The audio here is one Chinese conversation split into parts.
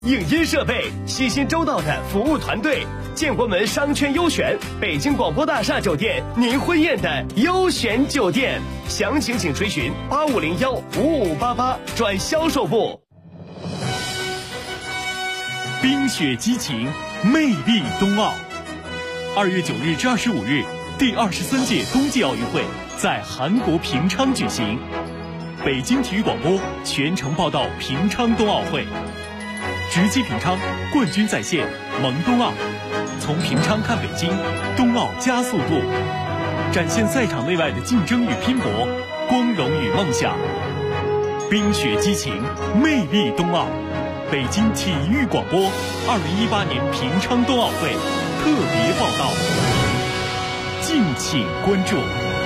影音设备，细心周到的服务团队，建国门商圈优选，北京广播大厦酒店，您婚宴的优选酒店。详情请垂询8501-5588转销售部。 冰雪激情，魅力冬奥。2月9日至25日，第23届冬季奥运会在韩国平昌举行。北京体育广播全程报道平昌冬奥会。直击平昌，冠军在线，萌冬奥，从平昌看北京，冬奥加速度，展现赛场内外的竞争与拼搏，光荣与梦想。冰雪激情，魅力冬奥，北京体育广播2018年平昌冬奥会特别报道，敬请关注。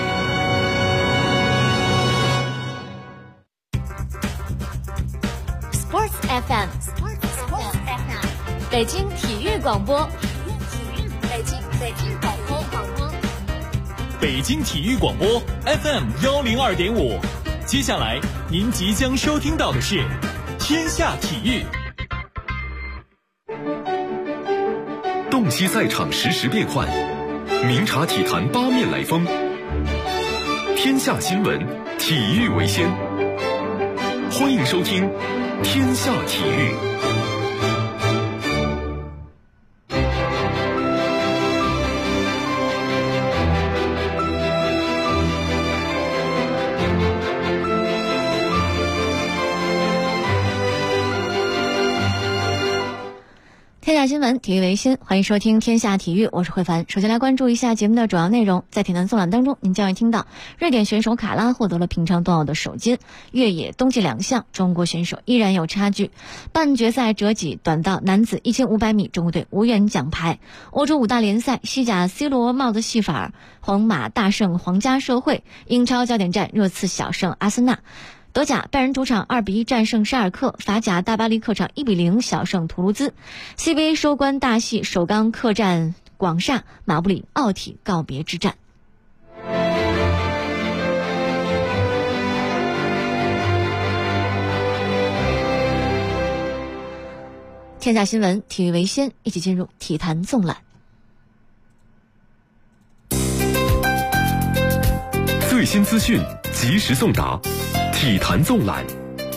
Sports FM， 北京体育广播，北京广播， 北京体育广播 FM102.5。接下来您即将收听到的是《天下体育》。 洞悉赛场实时变幻，明察体坛八面来风。天下新闻，体育为先。欢迎收听《天下体育》。 天下新闻，体育为先，欢迎收听天下体育，我是慧凡。首先来关注一下节目的主要内容。在体坛纵览当中，您将会听到瑞典选手卡拉获得了平昌冬奥的首金，越野冬季2项中国选手依然有差距。半决赛折戟短道男子1500米，中国队无缘奖牌。欧洲5大联赛，西甲 C 罗帽子戏法儿，皇马大胜皇家社会。英超焦点战，热刺小胜阿森纳。德甲拜仁主场2-1战胜沙尔克，法甲大巴黎客场1-0小胜图卢兹。CBA 收官大戏，首钢客战广厦，马布里奥体告别之战。天下新闻，体育为先，一起进入体坛纵览。 最新资讯，及时送达。体坛纵览。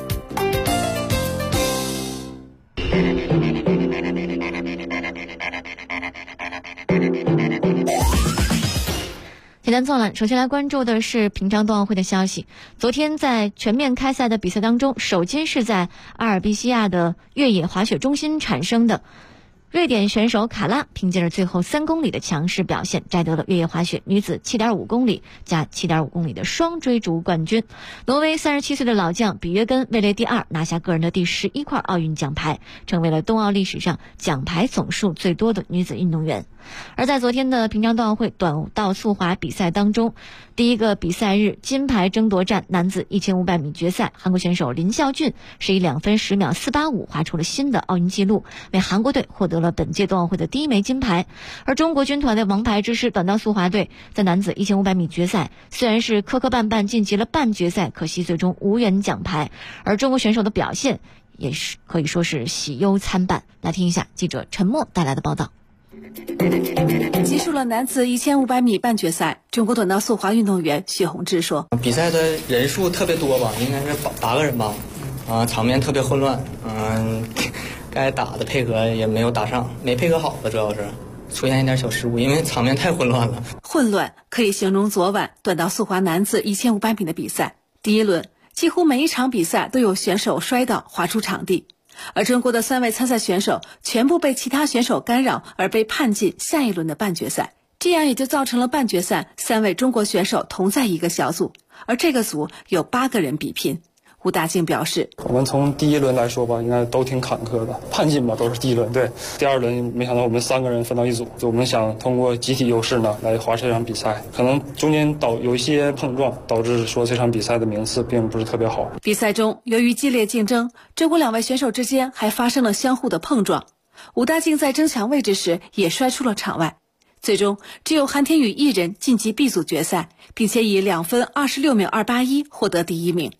体坛纵览，首先来关注的是平昌冬奥会的消息。昨天在全面开赛的比赛当中，首金是在阿尔卑西亚的越野滑雪中心产生的。瑞典选手卡拉凭借着最后3公里的强势表现，摘得了越野滑雪女子7.5公里加7.5公里的双追逐冠军。挪威37岁的老将比约根位列第2，拿下个人的第11块奥运奖牌，成为了冬奥历史上奖牌总数最多的女子运动员。而在昨天的平昌冬奥会短道速滑比赛当中，第一个比赛日金牌争夺战男子1500米决赛，韩国选手林孝俊是以2分10秒485划出了新的奥运纪录，为韩国队获得了本届冬奥会的第1枚金牌。而中国军团的王牌之师短道速滑队在男子1500米决赛虽然是磕磕绊绊晋级了半决赛，可惜最终无缘奖牌。而中国选手的表现也是可以说是喜忧参半。来听一下记者陈默带来的报道。 结束了男子1500米半决赛，中国短道速滑运动员许宏志说：“ 比赛的人数特别多吧，应该是8个人吧，场面特别混乱，该打的配合也没有打上，没配合好吧，主要是出现一点小失误，因为场面太混乱了。 混乱可以形容昨晚短道速滑男子1500米的比赛。第一轮，几乎每一场比赛都有选手摔倒滑出场地。”而中国的3位参赛选手全部被其他选手干扰而被判进下一轮的半决赛，这样也就造成了半决赛3位中国选手同在一个小组，而这个组有8个人比拼。吴大靖表示， 我们从第一轮来说吧，应该都挺坎坷的，判进吧都是第一轮，对，第二轮没想到我们3个人分到一组，我们想通过集体优势呢来滑这场比赛，可能中间有一些碰撞，导致说这场比赛的名次并不是特别好。 比赛中由于激烈竞争，中国2位选手之间还发生了相互的碰撞，吴大靖在争抢位置时也摔出了场外，最终只有韩天宇一人晋级 B 组决赛，并且以2分26秒281获得第1名。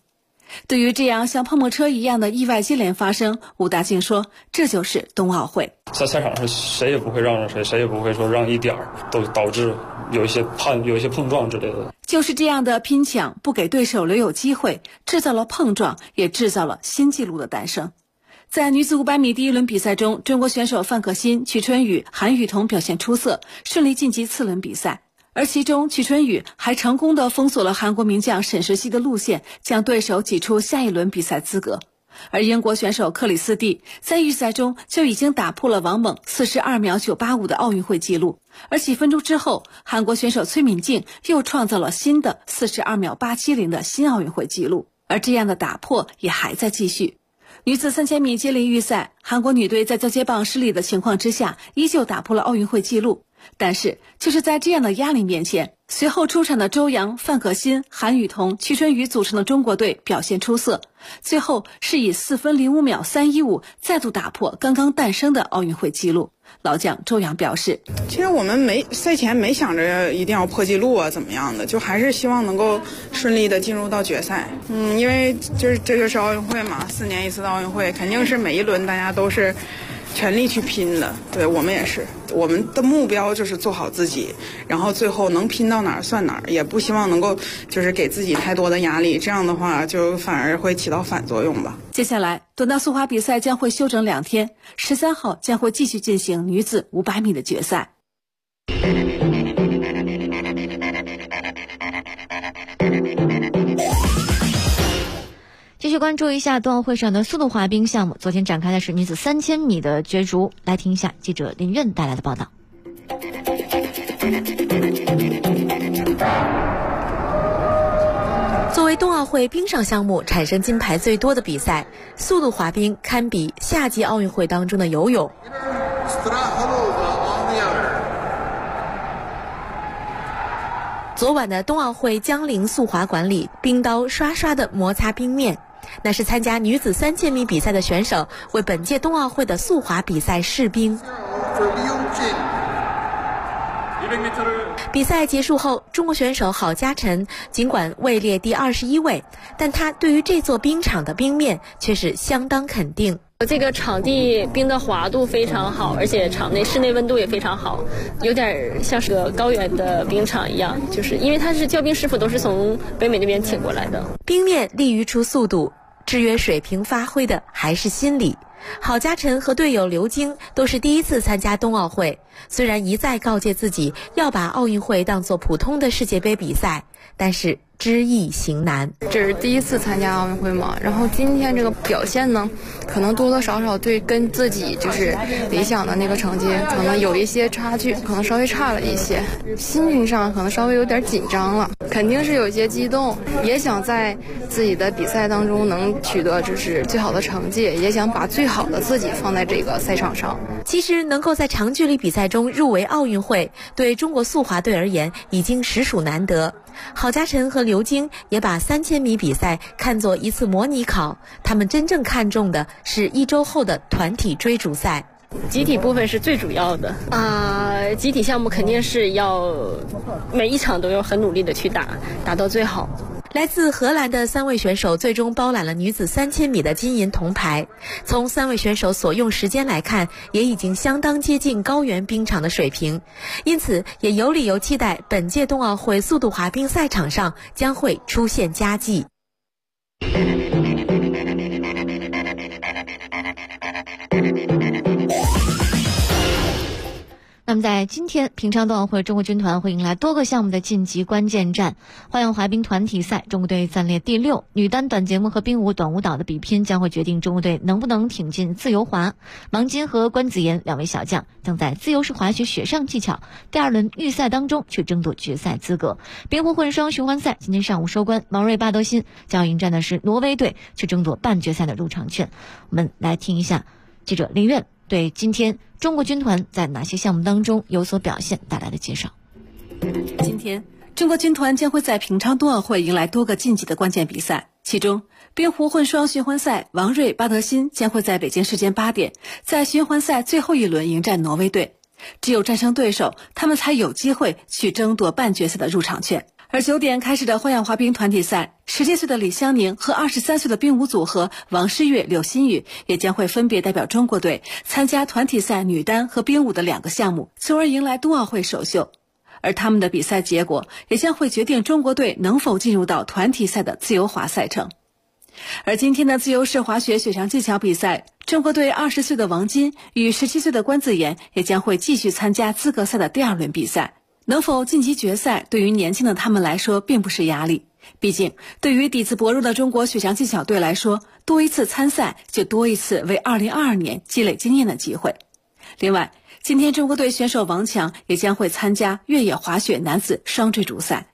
对于这样像碰碰车一样的意外接连发生，武大靖说，这就是冬奥会。 在赛场上谁也不会让着谁，谁也不会说让一点儿，都导致有一些碰撞之类的。 就是这样的拼抢，不给对手留有机会，制造了碰撞，也制造了新纪录的诞生。在女子500米第一轮比赛中，中国选手范可新、曲春雨、韩雨桐表现出色，顺利晋级次轮比赛。而其中曲春雨还成功地封锁了韩国名将沈石溪的路线，将对手挤出下一轮比赛资格。而英国选手克里斯蒂在预赛中就已经打破了王猛42秒985的奥运会纪录，而几分钟之后，韩国选手崔敏静又创造了新的42秒870的新奥运会纪录，而这样的打破也还在继续。女子3000米接力预赛，韩国女队在交接棒失利的情况之下，依旧打破了奥运会纪录。但是就是在这样的压力面前，随后出场的周洋、范可新、韩雨桐、曲春雨组成的中国队表现出色，最后是以4分05秒315再度打破刚刚诞生的奥运会纪录。老将周洋表示， 其实我们赛前没想着一定要破纪录啊怎么样的，就还是希望能够顺利的进入到决赛。因为这就是奥运会嘛，4年一次的奥运会，肯定是每一轮大家都是全力去拼的。对，我们也是，我们的目标就是做好自己，然后最后能拼到哪儿算哪儿，也不希望能够就是给自己太多的压力，这样的话就反而会起到反作用吧。 接下来短道速滑比赛将会休整2天，13号将会继续进行女子500米的决赛。 继续关注一下冬奥会上的速度滑冰项目，昨天展开的是女子3000米的角逐，来听一下记者林苑带来的报道。 作为冬奥会冰上项目产生金牌最多的比赛，速度滑冰堪比夏季奥运会当中的游泳。昨晚的冬奥会江陵速滑馆里，冰刀刷刷地摩擦冰面，那是参加女子3000米比赛的选手为本届冬奥会的速滑比赛试冰。比赛结束后，中国选手郝佳晨尽管位列第21位，但他对于这座冰场的冰面却是相当肯定。 这个场地冰的滑度非常好，而且场内室内温度也非常好，有点像是个高原的冰场一样，就是因为它是教冰师傅都是从北美那边请过来的。 冰面力于出速度，制约水平发挥的还是心理。郝佳晨和队友刘晶都是第一次参加冬奥会，虽然一再告诫自己要把奥运会当作普通的世界杯比赛，但是知易行难。 这是第一次参加奥运会嘛，然后今天这个表现呢，可能多多少少对跟自己就是理想的那个成绩可能有一些差距，可能稍微差了一些，心情上可能稍微有点紧张了，肯定是有一些激动，也想在自己的比赛当中能取得就是最好的成绩，也想把最好的自己放在这个赛场上。 其实能够在长距离比赛中入围奥运会，对中国速滑队而言已经实属难得。郝佳晨和刘晶也把3000米比赛看作一次模拟考，他们真正看重的是1周后的团体追逐赛。 集体部分是最主要的集体项目肯定是要每一场都要很努力的去打到最好。 来自荷兰的3位选手最终包揽了女子3000米的金银铜牌。从3位选手所用时间来看，也已经相当接近高原冰场的水平，因此也有理由期待本届冬奥会速度滑冰赛场上将会出现佳绩。 那么在今天平昌冬奥会，中国军团会迎来多个项目的晋级关键战。花样滑冰团体赛，中国队暂列第6，女单短节目和冰舞短舞蹈的比拼将会决定中国队能不能挺进自由滑。王金和关子妍2位小将将在自由式滑雪雪上技巧第2轮预赛当中去争夺决赛资格。冰壶混双循环赛今天上午收官，王睿巴德辛将要迎战的是挪威队，去争夺半决赛的入场券。我们来听一下记者林苑对今天中国军团在哪些项目当中有所表现带来的介绍。 今天中国军团将会在平昌冬奥会迎来多个晋级的关键比赛，其中冰壶混双循环赛，王睿巴德辛将会在北京时间8点在循环赛最后一轮迎战挪威队，只有战胜对手，他们才有机会去争夺半决赛的入场券。 而9点开始的花样滑冰团体赛，17岁的李湘宁和23岁的冰舞组合王诗玥、柳鑫宇也将会分别代表中国队参加团体赛女单和冰舞的2个项目，从而迎来冬奥会首秀。而他们的比赛结果也将会决定中国队能否进入到团体赛的自由滑赛程。而今天的自由式滑雪雪上技巧比赛，中国队20岁的王金与17岁的关子妍也将会继续参加资格赛的第2轮比赛。能否晋级决赛，对于年轻的他们来说并不是压力。毕竟，对于底子薄弱的中国雪上技巧队来说，多一次参赛就多一次为2022年积累经验的机会。另外，今天中国队选手王强也将会参加越野滑雪男子双追逐赛。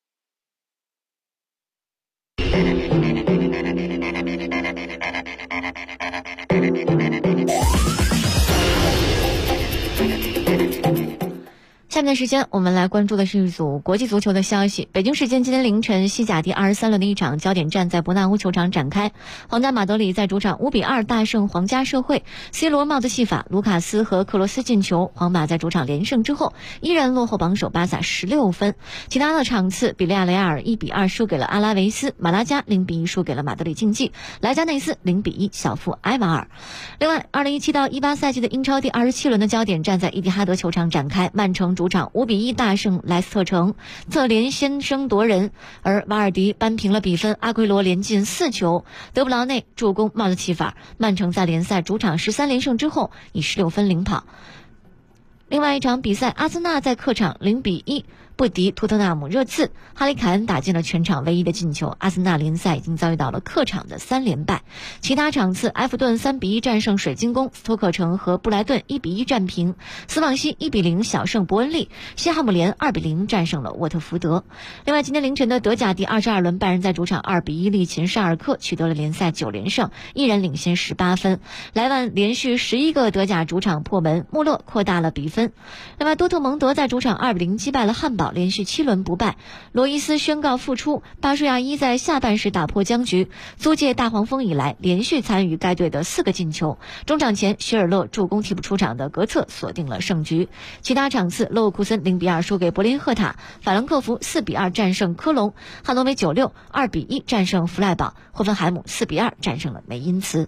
下面的时间我们来关注的是一组国际足球的消息。北京时间今天凌晨，西甲第23轮的一场焦点战在伯纳乌球场展开。皇家马德里在主场5-2大胜皇家社会， C 罗帽子戏法，卢卡斯和克罗斯进球，皇马在主场连胜之后依然落后榜首巴萨16分。其他的场次，比利亚雷亚尔1-2输给了阿拉维斯，马拉加0-1输给了马德里竞技，莱加内斯0-1小负埃瓦尔。另外，2017到18赛季的英超第27轮的焦点战在伊蒂哈德球场展开，曼城主场5-1大胜莱斯特城，泽连先声夺人，而瓦尔迪扳平了比分，阿圭罗连进4球，德布劳内助攻帽子戏法，曼城在联赛主场13连胜之后以16分领跑。另外一场比赛，阿森纳在客场0-1不敌托特纳姆热刺，哈里凯恩打进了全场唯一的进球，阿森纳联赛已经遭遇到了客场的3连败。其他场次，埃弗顿3-1战胜水晶宫，斯托克城和布莱顿1-1战平，斯旺西1-0小胜伯恩利，西汉姆联2-0战胜了沃特福德。另外，今天凌晨的德甲第22轮，拜仁在主场2-1力擒沙尔克，取得了联赛9连胜，一人领先18分。莱万连续11个德甲主场破门，穆勒扩大了比分。另外，多特蒙德在主场2-0击败了汉堡，连续7轮不败。罗伊斯宣告复出，巴舒亚伊在下半时打破僵局，租借大黄蜂以来连续参与该队的4个进球。中场前，许尔勒助攻替补出场的格策锁定了胜局。其他场次，勒沃库森0-2输给柏林赫塔，法兰克福4-2战胜科隆，汉诺威96 2-1战胜弗赖堡，霍芬海姆4-2战胜了梅因茨。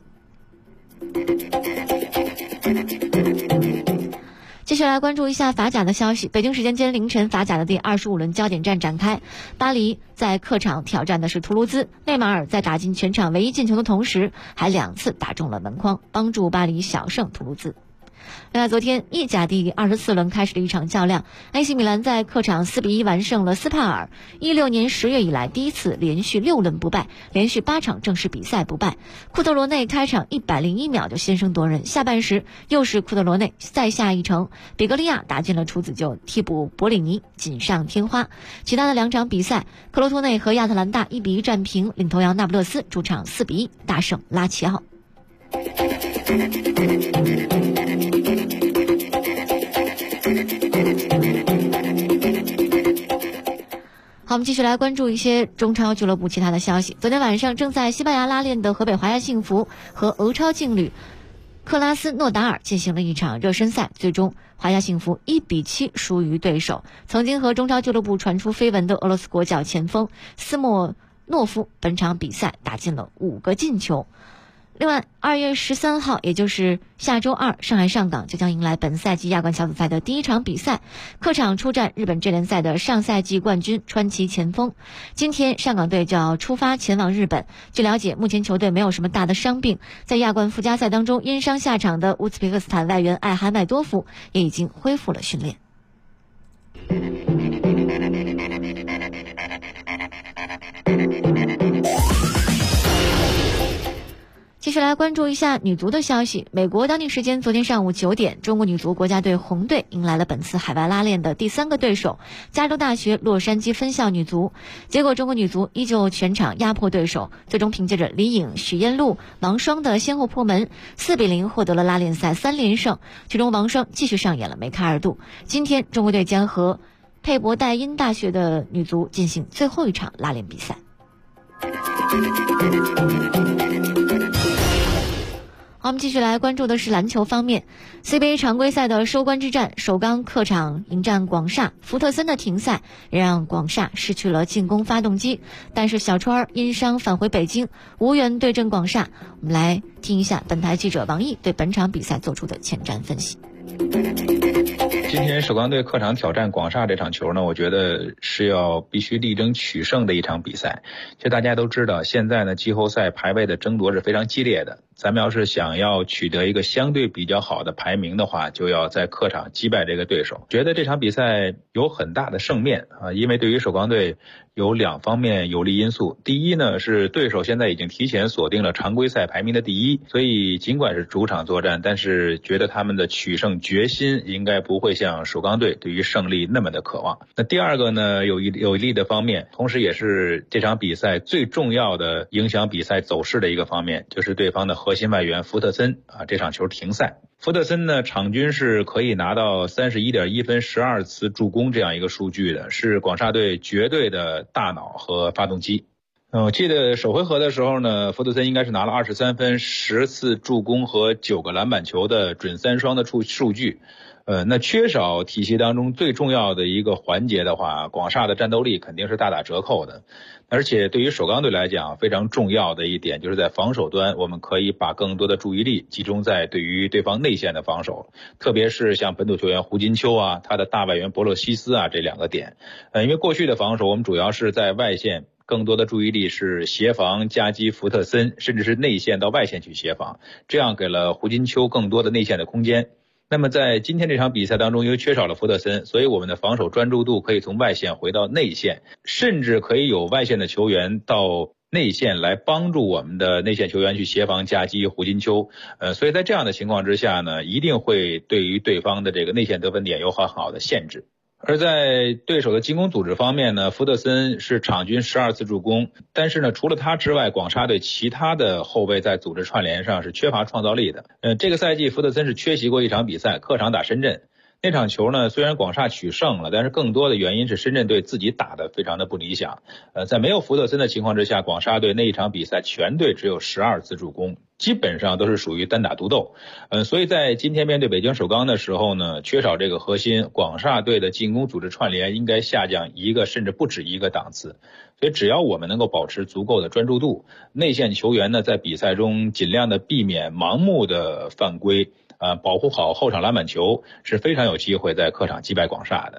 接下来关注一下法甲的消息。北京时间今天凌晨，法甲的第25轮焦点战展开，巴黎在客场挑战的是图卢兹，内马尔在打进全场唯一进球的同时，还2次打中了门框，帮助巴黎小胜图卢兹。另外，昨天意甲第24轮开始的一场较量， AC 米兰在客场4-1完胜了斯帕尔，16年10月以来第一次连续6轮不败，连续8场正式比赛不败。库特罗内开场101秒就先声夺人，下半时又是库特罗内再下一城，比格利亚打进了处子球，替补博里尼锦上添花。其他的2场比赛，克罗托内和亚特兰大1-1战平，领头羊那不勒斯主场4-1大胜拉齐奥。好，我们继续来关注一些中超俱乐部其他的消息。昨天晚上，正在西班牙拉练的河北华夏幸福和俄超劲旅克拉斯诺达尔进行了一场热身赛，最终华夏幸福1-7输于对手。曾经和中超俱乐部传出绯闻的俄罗斯国脚前锋斯莫诺夫本场比赛打进了5个进球。另外，2月13号，也就是下周2，上海上港就将迎来本赛季亚冠小组赛的第1场比赛，客场出战日本职联赛的上赛季冠军川崎前锋。今天上港队就要出发前往日本。据了解，目前球队没有什么大的伤病，在亚冠附加赛当中因伤下场的乌兹别克斯坦外援艾哈迈多夫也已经恢复了训练。继续来关注一下女足的消息。美国当地时间昨天上午9点，中国女足国家队红队迎来了本次海外拉练的第3个对手——加州大学洛杉矶分校女足。结果，中国女足依旧全场压迫对手，最终凭借着李颖、许燕璐、王霜的先后破门，4-0获得了拉练赛3连胜。其中，王霜继续上演了梅开二度。今天，中国队将和佩伯代因大学的女足进行最后一场拉练比赛。 好，我们继续来关注的是篮球方面。CBA 常规赛的收官之战，首钢客场迎战广厦，福特森的停赛也让广厦失去了进攻发动机。但是小川因伤返回北京，无缘对阵广厦。我们来听一下本台记者王毅对本场比赛做出的前瞻分析。 今天首钢队客场挑战广厦这场球呢，我觉得是要必须力争取胜的一场比赛。其实大家都知道，现在呢季后赛排位的争夺是非常激烈的。咱们要是想要取得一个相对比较好的排名的话，就要在客场击败这个对手。觉得这场比赛有很大的胜面啊，因为对于首钢队有2方面有利因素。第一呢，是对手现在已经提前锁定了常规赛排名的第一，所以尽管是主场作战，但是觉得他们的取胜决心应该不会像首钢队对于胜利那么的渴望。那第二个呢，有利的方面，同时也是这场比赛最重要的影响比赛走势的一个方面，就是对方的核心外援福特森啊，这场球停赛。福特森呢，场均是可以拿到31.1分、12次助攻这样一个数据的，是广厦队绝对的大脑和发动机。我记得首回合的时候呢，福特森应该是拿了23分、10次助攻和9个篮板球的准3双的数据。那缺少体系当中最重要的一个环节的话，广厦的战斗力肯定是大打折扣的。而且对于首钢队来讲，非常重要的一点就是在防守端，我们可以把更多的注意力集中在对于对方内线的防守，特别是像本土球员胡金秋啊，他的大外援博洛西斯啊这2个点。因为过去的防守我们主要是在外线，更多的注意力是协防夹击福特森，甚至是内线到外线去协防，这样给了胡金秋更多的内线的空间。那么在今天这场比赛当中，因为缺少了福特森，所以我们的防守专注度可以从外线回到内线，甚至可以有外线的球员到内线来帮助我们的内线球员去协防夹击胡金秋。所以在这样的情况之下呢，一定会对于对方的这个内线得分点有很好的限制。而在对手的进攻组织方面呢，福特森是场均12次助攻，但是呢，除了他之外，广厦队其他的后卫在组织串联上是缺乏创造力的。这个赛季福特森是缺席过一场比赛，客场打深圳。那场球呢，虽然广厦取胜了，但是更多的原因是深圳队自己打得非常的不理想。在没有福特森的情况之下，广厦队那一场比赛全队只有12次助攻，基本上都是属于单打独斗。所以在今天面对北京首钢的时候呢，缺少这个核心，广厦队的进攻组织串联应该下降一个甚至不止一个档次。所以只要我们能够保持足够的专注度，内线球员呢在比赛中尽量的避免盲目的犯规，保护好后场篮板球，是非常有机会在客场击败广厦的。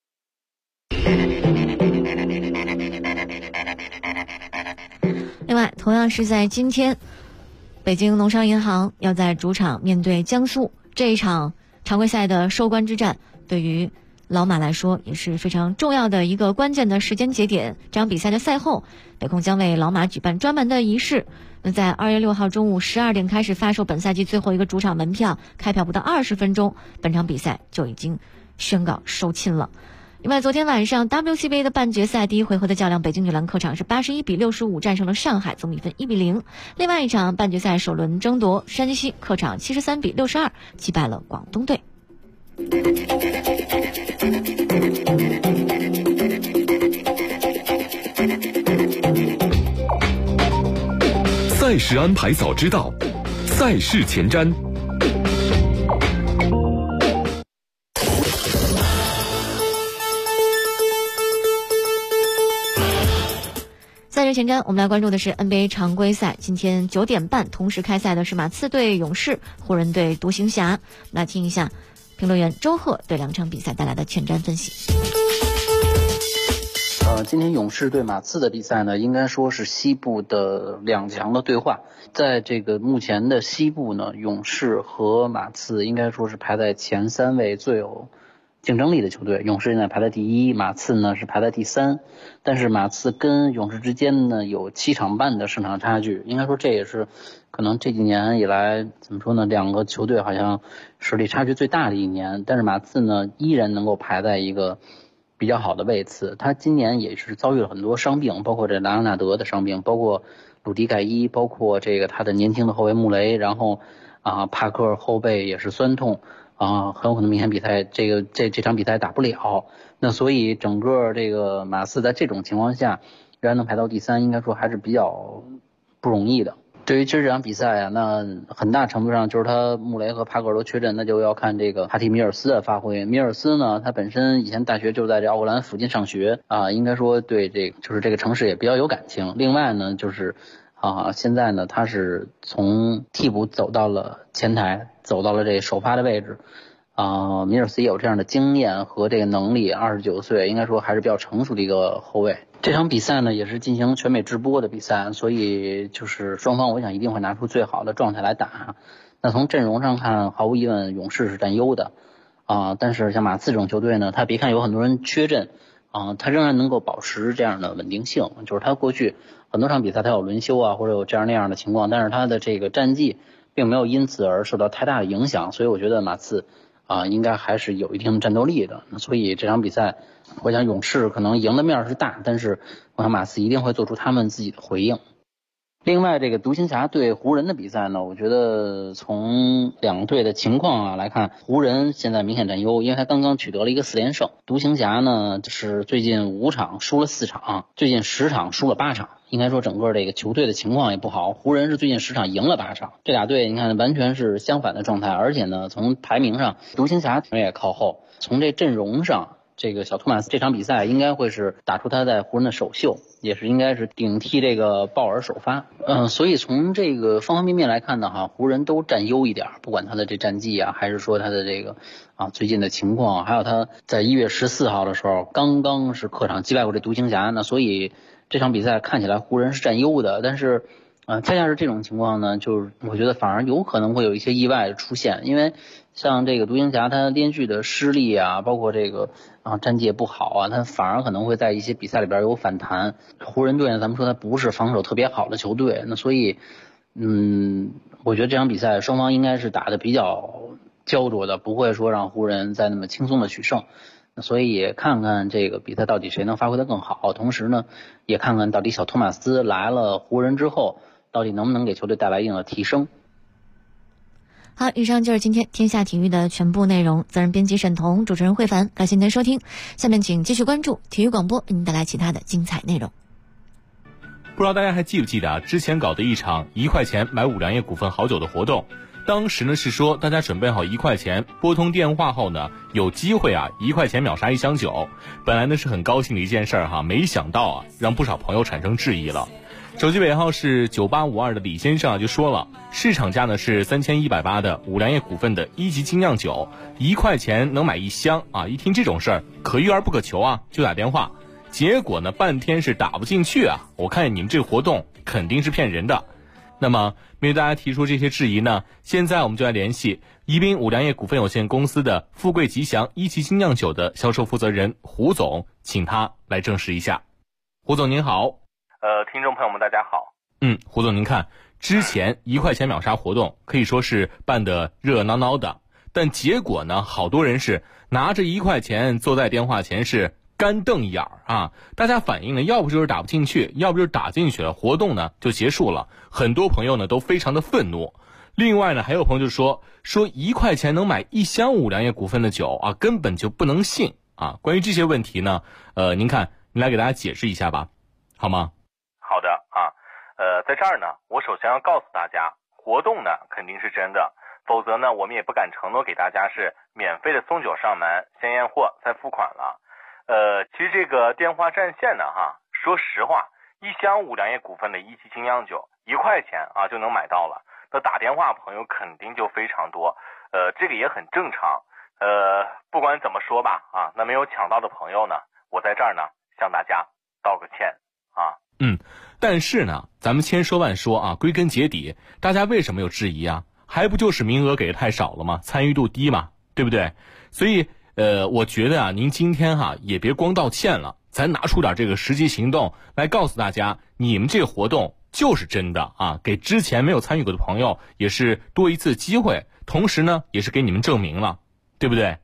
另外，同样是在今天，北京农商银行要在主场面对江苏，这一场常规赛的收官之战，对于老马来说也是非常重要的一个关键的时间节点。这场比赛的赛后，北控将为老马举办专门的仪式。在2月6号中午12点开始发售本赛季最后一个主场门票，开票不到20分钟，本场比赛就已经宣告售罄了。另外，昨天晚上 WCBA 的半决赛第一回合的较量，北京女篮客场是81-65战胜了上海，总比分1-0。另外一场半决赛首轮争夺，山西客场73-62击败了广东队。 赛事安排早知道，赛事前瞻。 赛事前瞻，我们来关注的是 NBA 常规赛。今天9点半同时开赛的是马刺对勇士，湖人对独行侠。来听一下评论员周贺对2场比赛带来的前瞻分析。 今天勇士对马刺的比赛呢，应该说是西部的2强的对话。在这个目前的西部呢，勇士和马刺应该说是排在前3位最有竞争力的球队。勇士现在排在第1，马刺呢是排在第3。但是马刺跟勇士之间呢有7场半的胜场差距，应该说这也是可能这几年以来怎么说呢，2个球队好像实力差距最大的一年。但是马刺呢依然能够排在一个比较好的位次。他今年也是遭遇了很多伤病，包括这莱昂纳德的伤病，包括鲁迪盖伊，包括这个他的年轻的后卫穆雷，然后帕克后背也是酸痛很有可能明天比赛这场比赛打不了。那所以整个这个马刺在这种情况下仍然能排到第3，应该说还是比较不容易的。 对于今儿这场比赛啊，那很大程度上就是他穆雷和帕格尔都缺阵，那就要看这个哈提米尔斯的发挥。米尔斯呢，他本身以前大学就在这奥克兰附近上学啊，应该说对这个就是这个城市也比较有感情。另外呢，就是现在呢他是从替补走到了前台，走到了这首发的位置。米尔斯也有这样的经验和这个能力，29岁应该说还是比较成熟的一个后卫。这场比赛呢也是进行全美直播的比赛，所以就是双方我想一定会拿出最好的状态来打。那从阵容上看，毫无疑问勇士是占优的但是像马刺这种球队呢，他别看有很多人缺阵他仍然能够保持这样的稳定性，就是他过去很多场比赛他有轮休或者有这样那样的情况，但是他的这个战绩并没有因此而受到太大的影响，所以我觉得马刺应该还是有一定战斗力的。所以这场比赛我想勇士可能赢的面是大，但是我想马刺一定会做出他们自己的回应。另外这个独行侠对湖人的比赛呢，我觉得从两队的情况来看，湖人现在明显占优，因为他刚刚取得了一个4连胜。独行侠呢是最近5场输了4场，最近10场输了8场，应该说整个这个球队的情况也不好。湖人是最近10场赢了8场，这俩队你看完全是相反的状态，而且呢从排名上独行侠也靠后，从这阵容上这个小托马斯这场比赛应该会是打出他在湖人的首秀，也是应该是顶替这个鲍尔首发。所以从这个方方面面来看呢湖人都占优一点，不管他的这战绩还是说他的这个最近的情况，还有他在1月14号的时候刚刚是客场击败过这独行侠，那所以这场比赛看起来湖人是占优的。但是恰恰是这种情况呢，就是我觉得反而有可能会有一些意外的出现，因为像这个独行侠他连续的失利包括这个战绩也不好他反而可能会在一些比赛里边有反弹。湖人队呢，咱们说他不是防守特别好的球队，那所以我觉得这场比赛双方应该是打得比较焦灼的，不会说让湖人再那么轻松的取胜。所以也看看这个比赛到底谁能发挥得更好，同时呢也看看到底小托马斯来了湖人之后到底能不能给球队带来一定的提升。 好，以上就是今天天下体育的全部内容。责任编辑沈彤，主持人慧凡，感谢您的收听。下面请继续关注体育广播，为您带来其他的精彩内容。 不知道大家还记不记得之前搞的一场1块钱买五粮液股份好酒的活动，当时呢是说大家准备好1块钱，拨通电话后呢有机会1块钱秒杀1箱酒。本来呢是很高兴的一件事没想到让不少朋友产生质疑了。手机尾号是9852的李先生就说了，市场价呢是3180的五粮液股份的1级精酿酒，1块钱能买1箱一听这种事儿可遇而不可求就打电话，结果呢半天是打不进去我看你们这个活动肯定是骗人的。那么面对大家提出这些质疑呢，现在我们就来联系宜宾五粮液股份有限公司的富贵吉祥1级精酿酒的销售负责人胡总，请他来证实一下。胡总您好。 听众朋友们大家好。 胡总您看，之前1块钱秒杀活动可以说是办得热闹闹的，但结果呢好多人是拿着1块钱坐在电话前是干瞪眼大家反映呢要不就是打不进去，要不就是打进去了，活动呢就结束了。很多朋友呢都非常的愤怒。另外呢还有朋友就说1块钱能买1箱五粮液股份的酒根本就不能信关于这些问题呢您来给大家解释一下吧，好吗？ 好的在这儿呢我首先要告诉大家，活动呢肯定是真的，否则呢我们也不敢承诺给大家是免费的送酒上门，先验货再付款了。其实这个电话占线呢说实话，1箱五粮液股份的1级精酿酒1块钱就能买到了，那打电话朋友肯定就非常多，这个也很正常。不管怎么说吧那没有抢到的朋友呢，我在这儿呢向大家道个歉但是呢咱们千说万说归根结底大家为什么有质疑还不就是名额给的太少了吗？参与度低嘛，对不对？所以我觉得您今天也别光道歉了，咱拿出点这个实际行动来告诉大家，你们这个活动就是真的给之前没有参与过的朋友也是多一次机会，同时呢也是给你们证明了，对不对？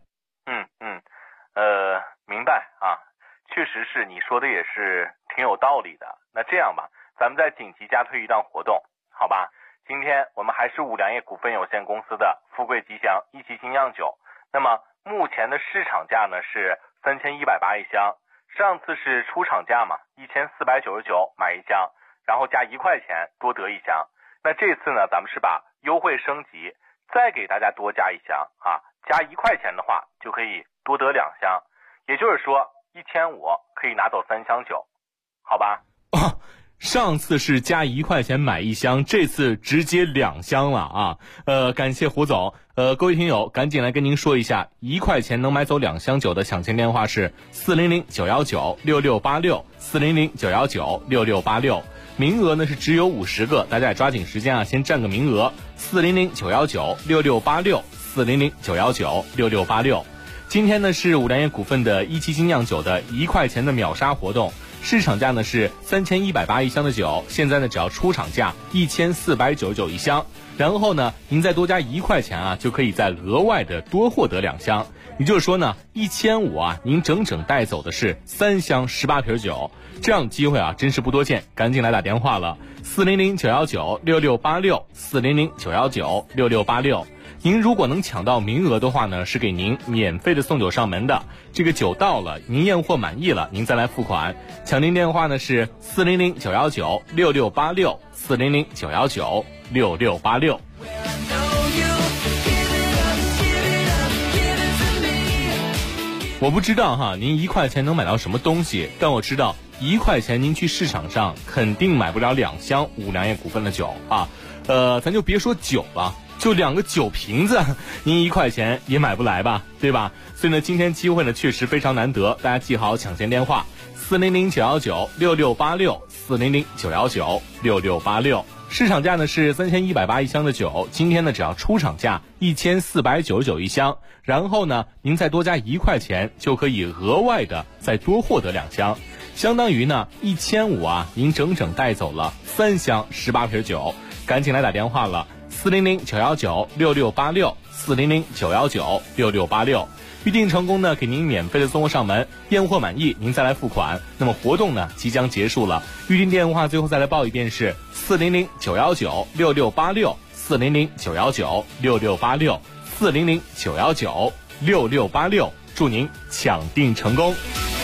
明白确实是你说的也是挺有道理的。那这样吧，咱们再紧急加推一档活动，好吧？今天我们还是五粮液股份有限公司的富贵吉祥1级精酿酒，那么目前的市场价呢是3180一箱，上次是出厂价嘛，1499买1箱，然后加1块钱多得1箱。 那这次呢，咱们是把优惠升级，再给大家多加1箱啊，加1块钱的话就可以多得2箱，也就是说1500可以拿走3箱酒，好吧？ 上次是加1块钱买1箱，这次直接2箱了啊！感谢胡总。各位听友，赶紧来跟您说一下，1块钱能买走2箱酒的抢签电话是400-919-6686，400-919-6686。名额呢是只有50个，大家也抓紧时间啊，先占个名额。400-919-6686，400-919-6686。今天呢是五粮液股份的一期精酿酒的1块钱的秒杀活动。市场价呢是3180一箱的酒，现在呢只要出厂价1499一箱，然后呢您再多加1块钱啊，就可以再额外的多获得2箱，也就是说呢1500啊，您整整带走的是3箱18瓶酒，这样的机会啊真是不多见，赶紧来打电话了，400-919-6686，400-919-6686。您如果能抢到名额的话呢，是给您免费的送酒上门的。这个酒到了，您验货满意了，您再来付款。抢订电话呢是400-919-6686，400-919-6686。我不知道哈，您1块钱能买到什么东西，但我知道1块钱您去市场上肯定买不了2箱五粮液股份的酒啊。咱就别说酒了。就2个酒瓶子，您1块钱也买不来吧，对吧？所以呢，今天机会呢确实非常难得，大家记好抢先电话：400-919-6686，400-919-6686。市场价呢是3180一箱的酒，今天呢只要出厂价1499一箱，然后呢您再多加1块钱，就可以额外的再多获得2箱，相当于呢1500啊，您整整带走了3箱18瓶酒，赶紧来打电话了。400-919-6686，400-919-6686。预定成功呢，给您免费的送货上门，验货满意您再来付款。那么活动呢即将结束了，预定电话最后再来报一遍是400-919-6686，400-919-6686，400-919-6686。祝您抢订成功。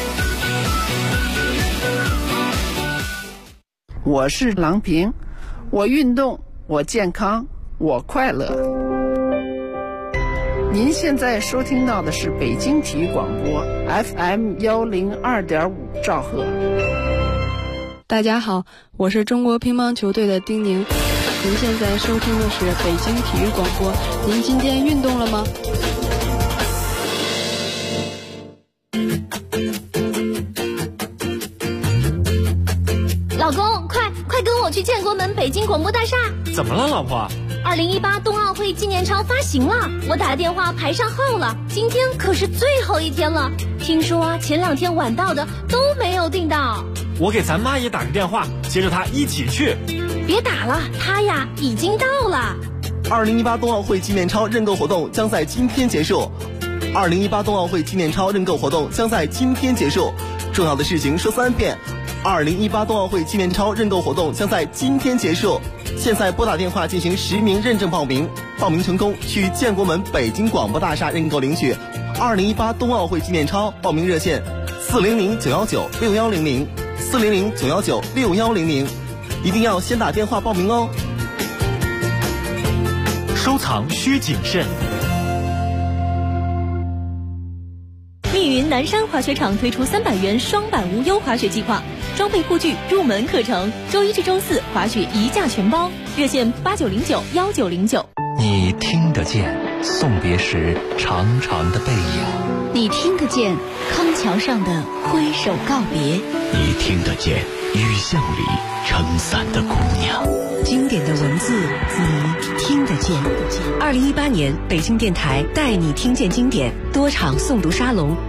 我是郎平，我运动，我健康，我快乐。您现在收听到的是北京体育广播 FM102.5兆赫。 大家好，我是中国乒乓球队的丁宁。您现在收听的是北京体育广播。您今天运动了吗？ 老公，快跟我去建国门北京广播大厦。 怎么了，老婆 ？2018冬奥会纪念钞发行了，我打电话排上号了，今天可是最后一天了。听说前2天晚到的都没有订到。 我给咱妈也打个电话，接着她一起去。 别打了，她呀已经到了。 2018冬奥会纪念钞认购活动将在今天结束。2018冬奥会纪念钞认购活动将在今天结束。重要的事情说3遍。2018冬奥会纪念钞认购活动将在今天结束。现在拨打电话进行实名认证报名，报名成功去建国门北京广播大厦认购领取2018冬奥会纪念钞。报名热线：400-919-6100，400-919-6100，一定要先打电话报名哦。 收藏需谨慎。 密云南山滑雪场推出300元双板无忧滑雪计划，装备护具、入门课程，周1至周4滑雪1价全包，热线8909-1909。 你听得见送别时长长的背影， 你听得见康桥上的挥手告别， 你听得见雨巷里撑伞的姑娘。 经典的文字，你听得见。2018年北京电台带你听见经典多场诵读沙龙。